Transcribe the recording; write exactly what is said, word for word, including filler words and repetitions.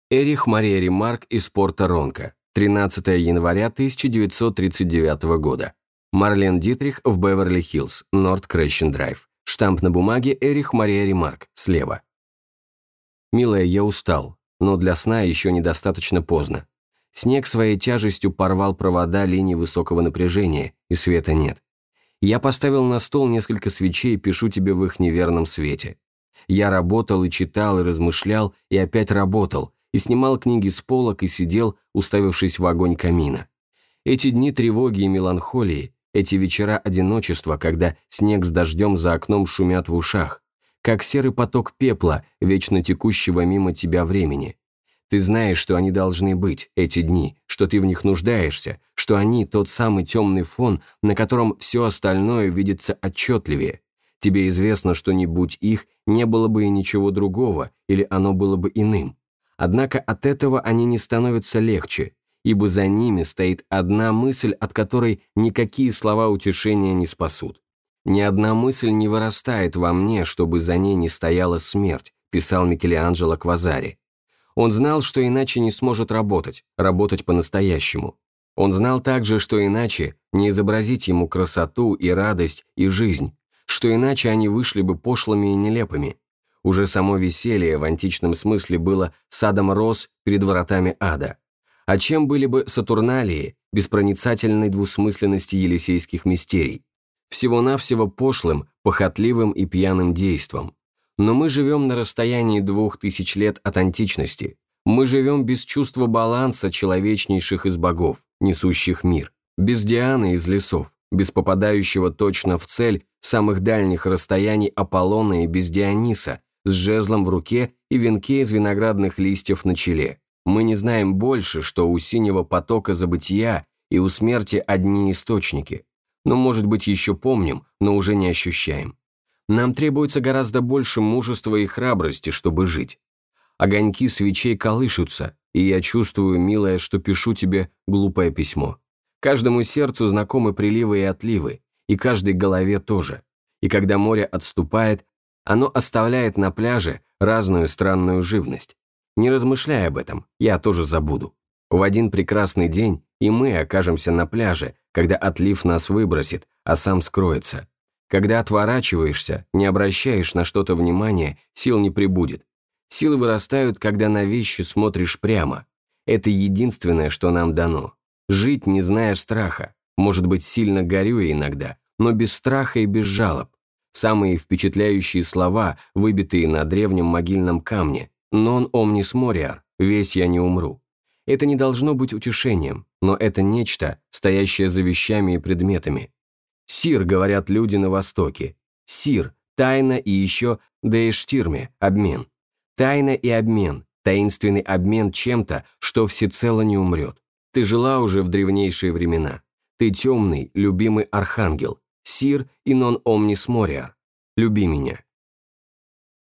Эрих Мария Ремарк из порта Ронко, тринадцатого января тысяча девятьсот тридцать девятого года. Марлен Дитрих в Беверли-Хиллз, Норт Крещен Драйв. Штамп на бумаге Эрих Мария Ремарк, слева. «Милая, я устал, но для сна еще недостаточно поздно. Снег своей тяжестью порвал провода линий высокого напряжения, и света нет. Я поставил на стол несколько свечей и пишу тебе в их неверном свете. Я работал и читал, и размышлял, и опять работал, и снимал книги с полок и сидел, уставившись в огонь камина. Эти дни тревоги и меланхолии, эти вечера одиночества, когда снег с дождем за окном шумят в ушах, как серый поток пепла, вечно текущего мимо тебя времени. Ты знаешь, что они должны быть, эти дни, что ты в них нуждаешься, что они тот самый темный фон, на котором все остальное видится отчетливее. Тебе известно, что не будь их, не было бы и ничего другого, или оно было бы иным. Однако от этого они не становятся легче, ибо за ними стоит одна мысль, от которой никакие слова утешения не спасут. «Ни одна мысль не вырастает во мне, чтобы за ней не стояла смерть», писал Микеланджело к Вазари. Он знал, что иначе не сможет работать, работать по-настоящему. Он знал также, что иначе не изобразить ему красоту и радость и жизнь, что иначе они вышли бы пошлыми и нелепыми. Уже само веселье в античном смысле было садом роз перед воротами ада. А чем были бы сатурналии без проницательной двусмысленности елисейских мистерий? Всего-навсего пошлым, похотливым и пьяным действом. Но мы живем на расстоянии двух тысяч лет от античности. Мы живем без чувства баланса человечнейших из богов, несущих мир, без Дианы из лесов, без попадающего точно в цель самых дальних расстояний Аполлона и без Диониса, с жезлом в руке и венке из виноградных листьев на челе. Мы не знаем больше, что у синего потока забытия и у смерти одни источники. Но, может быть, еще помним, но уже не ощущаем. Нам требуется гораздо больше мужества и храбрости, чтобы жить. Огоньки свечей колышутся, и я чувствую, милая, что пишу тебе глупое письмо. Каждому сердцу знакомы приливы и отливы, и каждой голове тоже. И когда море отступает, оно оставляет на пляже разную странную живность. Не размышляй об этом, я тоже забуду. В один прекрасный день и мы окажемся на пляже, когда отлив нас выбросит, а сам скроется. Когда отворачиваешься, не обращаешь на что-то внимания, сил не прибудет. Силы вырастают, когда на вещи смотришь прямо. Это единственное, что нам дано. Жить, не зная страха. Может быть, сильно горюя иногда, но без страха и без жалоб. Самые впечатляющие слова, выбитые на древнем могильном камне. «Non omnis moriar», «Весь я не умру». Это не должно быть утешением, но это нечто, стоящее за вещами и предметами. «Сир», говорят люди на Востоке. «Сир», тайна и еще «деэштирме», обмен. Тайна и обмен, таинственный обмен чем-то, что всецело не умрет. Ты жила уже в древнейшие времена. Ты темный, любимый архангел. «Сир и non omnis moriar». Люби меня.